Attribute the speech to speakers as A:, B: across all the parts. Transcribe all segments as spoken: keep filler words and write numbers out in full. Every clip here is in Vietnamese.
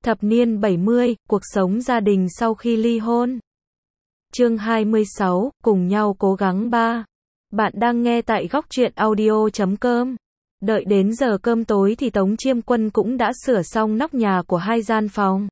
A: Thập niên bảy mươi, cuộc sống gia đình sau khi ly hôn. Chương hai mươi sáu, cùng nhau cố gắng ba. Bạn đang nghe tại góc truyện audio chấm com. Đợi đến giờ cơm tối thì Tống Chiêm Quân cũng đã sửa xong nóc nhà của hai gian phòng.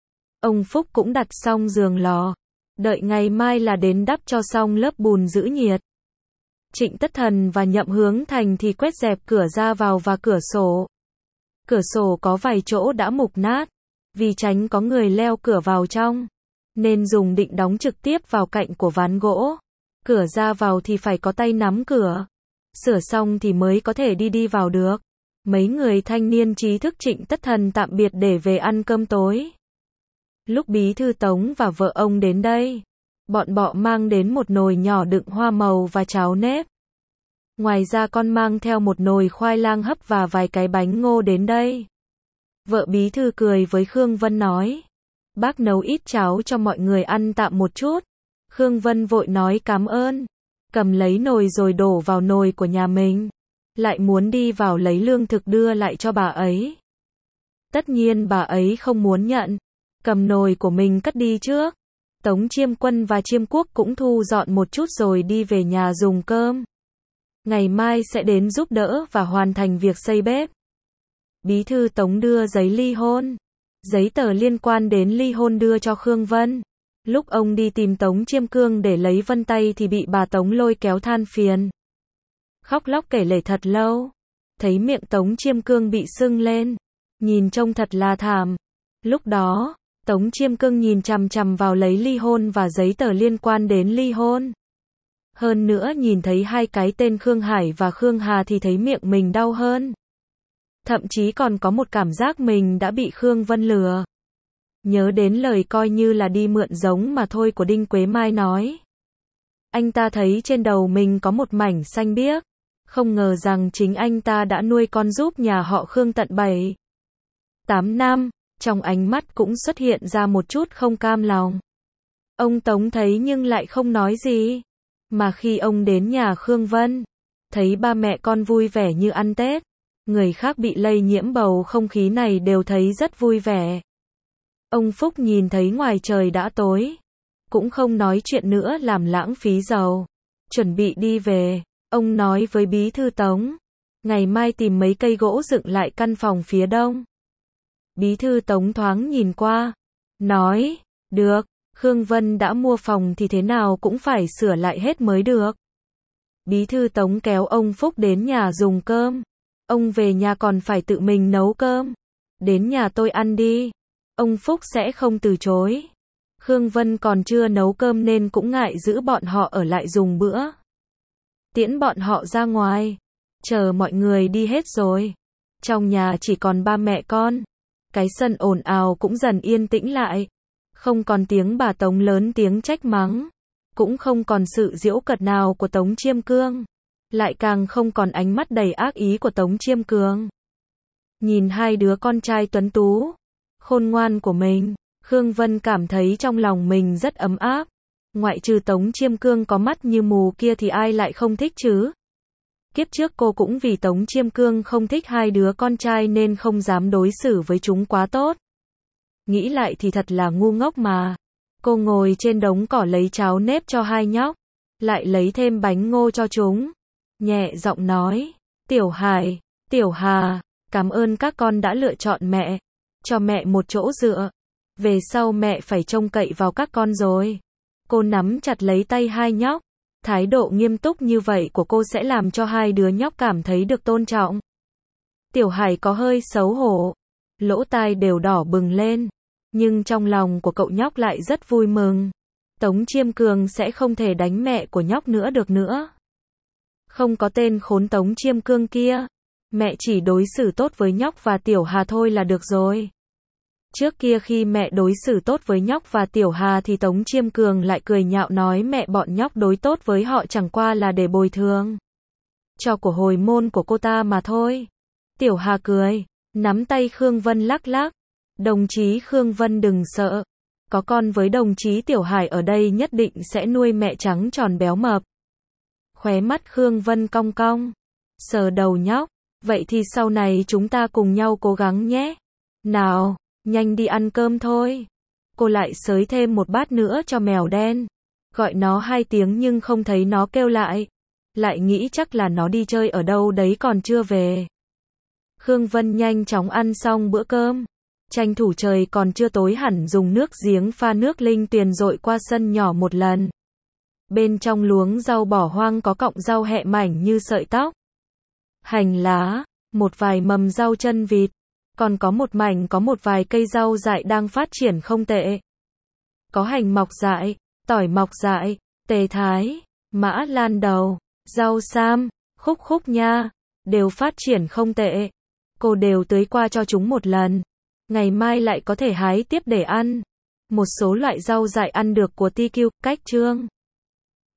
A: Ông Phúc cũng đặt xong giường lò. Đợi ngày mai là đến đắp cho xong lớp bùn giữ nhiệt. Trịnh Tất Thần và Nhậm Hướng Thành thì quét dẹp cửa ra vào và cửa sổ. Cửa sổ có vài chỗ đã mục nát. Vì tránh có người leo cửa vào trong, nên dùng định đóng trực tiếp vào cạnh của ván gỗ. Cửa ra vào thì phải có tay nắm cửa. Sửa xong thì mới có thể đi đi vào được. Mấy người thanh niên trí thức Trịnh Tất Thần tạm biệt để về ăn cơm tối. Lúc Bí thư Tống và vợ ông đến đây, bọn bọ mang đến một nồi nhỏ đựng hoa màu và cháo nếp. Ngoài ra con mang theo một nồi khoai lang hấp và vài cái bánh ngô đến đây. Vợ Bí thư cười với Khương Vân nói, bác nấu ít cháo cho mọi người ăn tạm một chút. Khương Vân vội nói cảm ơn, cầm lấy nồi rồi đổ vào nồi của nhà mình, lại muốn đi vào lấy lương thực đưa lại cho bà ấy. Tất nhiên bà ấy không muốn nhận, cầm nồi của mình cất đi trước. Tống Chiêm Quân và Chiêm Quốc cũng thu dọn một chút rồi đi về nhà dùng cơm. Ngày mai sẽ đến giúp đỡ và hoàn thành việc xây bếp. Bí thư Tống đưa giấy ly hôn, giấy tờ liên quan đến ly hôn đưa cho Khương Vân. Lúc ông đi tìm Tống Chiêm Cương để lấy vân tay thì bị bà Tống lôi kéo than phiền. Khóc lóc kể lể thật lâu. Thấy miệng Tống Chiêm Cương bị sưng lên, nhìn trông thật là thảm. Lúc đó, Tống Chiêm Cương nhìn chằm chằm vào lấy ly hôn và giấy tờ liên quan đến ly hôn. Hơn nữa nhìn thấy hai cái tên Khương Hải và Khương Hà thì thấy miệng mình đau hơn. Thậm chí còn có một cảm giác mình đã bị Khương Vân lừa. Nhớ đến lời coi như là đi mượn giống mà thôi của Đinh Quế Mai nói. Anh ta thấy trên đầu mình có một mảnh xanh biếc. Không ngờ rằng chính anh ta đã nuôi con giúp nhà họ Khương tận bảy, tám năm. Trong ánh mắt cũng xuất hiện ra một chút không cam lòng. Ông Tống thấy nhưng lại không nói gì. Mà khi ông đến nhà Khương Vân, thấy ba mẹ con vui vẻ như ăn Tết. Người khác bị lây nhiễm bầu không khí này đều thấy rất vui vẻ. Ông Phúc nhìn thấy ngoài trời đã tối, cũng không nói chuyện nữa làm lãng phí dầu. Chuẩn bị đi về, ông nói với Bí thư Tống, ngày mai tìm mấy cây gỗ dựng lại căn phòng phía đông. Bí thư Tống thoáng nhìn qua, nói, được, Khương Vân đã mua phòng thì thế nào cũng phải sửa lại hết mới được. Bí thư Tống kéo ông Phúc đến nhà dùng cơm. Ông về nhà còn phải tự mình nấu cơm. Đến nhà tôi ăn đi. Ông Phúc sẽ không từ chối. Khương Vân còn chưa nấu cơm nên cũng ngại giữ bọn họ ở lại dùng bữa. Tiễn bọn họ ra ngoài. Chờ mọi người đi hết rồi. Trong nhà chỉ còn ba mẹ con. Cái sân ồn ào cũng dần yên tĩnh lại. Không còn tiếng bà Tống lớn tiếng trách mắng. Cũng không còn sự giễu cợt nào của Tống Chiêm Cương. Lại càng không còn ánh mắt đầy ác ý của Tống Chiêm Cương. Nhìn hai đứa con trai tuấn tú, khôn ngoan của mình, Khương Vân cảm thấy trong lòng mình rất ấm áp. Ngoại trừ Tống Chiêm Cương có mắt như mù kia thì ai lại không thích chứ? Kiếp trước cô cũng vì Tống Chiêm Cương không thích hai đứa con trai nên không dám đối xử với chúng quá tốt. Nghĩ lại thì thật là ngu ngốc mà. Cô ngồi trên đống cỏ lấy cháo nếp cho hai nhóc, lại lấy thêm bánh ngô cho chúng. Nhẹ giọng nói, Tiểu Hải, Tiểu Hà, cảm ơn các con đã lựa chọn mẹ, cho mẹ một chỗ dựa. Về sau mẹ phải trông cậy vào các con rồi. Cô nắm chặt lấy tay hai nhóc, thái độ nghiêm túc như vậy của cô sẽ làm cho hai đứa nhóc cảm thấy được tôn trọng. Tiểu Hải có hơi xấu hổ, lỗ tai đều đỏ bừng lên, nhưng trong lòng của cậu nhóc lại rất vui mừng. Tống Chiêm Cương sẽ không thể đánh mẹ của nhóc nữa được nữa. Không có tên khốn Tống Chiêm Cương kia. Mẹ chỉ đối xử tốt với nhóc và Tiểu Hà thôi là được rồi. Trước kia khi mẹ đối xử tốt với nhóc và Tiểu Hà thì Tống Chiêm Cương lại cười nhạo nói mẹ bọn nhóc đối tốt với họ chẳng qua là để bồi thường cho của hồi môn của cô ta mà thôi. Tiểu Hà cười, nắm tay Khương Vân lắc lắc. Đồng chí Khương Vân đừng sợ. Có con với đồng chí Tiểu Hải ở đây nhất định sẽ nuôi mẹ trắng tròn béo mập. Khóe mắt Khương Vân cong cong, sờ đầu nhóc, vậy thì sau này chúng ta cùng nhau cố gắng nhé. Nào, nhanh đi ăn cơm thôi. Cô lại xới thêm một bát nữa cho mèo đen. Gọi nó hai tiếng nhưng không thấy nó kêu lại. Lại nghĩ chắc là nó đi chơi ở đâu đấy còn chưa về. Khương Vân nhanh chóng ăn xong bữa cơm. Tranh thủ trời còn chưa tối hẳn dùng nước giếng pha nước linh tuyền dội qua sân nhỏ một lần. Bên trong luống rau bỏ hoang có cọng rau hẹ mảnh như sợi tóc. Hành lá, một vài mầm rau chân vịt. Còn có một mảnh có một vài cây rau dại đang phát triển không tệ. Có hành mọc dại, tỏi mọc dại, tề thái, mã lan đầu, rau sam, khúc khúc nha, đều phát triển không tệ. Cô đều tưới qua cho chúng một lần. Ngày mai lại có thể hái tiếp để ăn. Một số loại rau dại ăn được của tê quy, cách chương.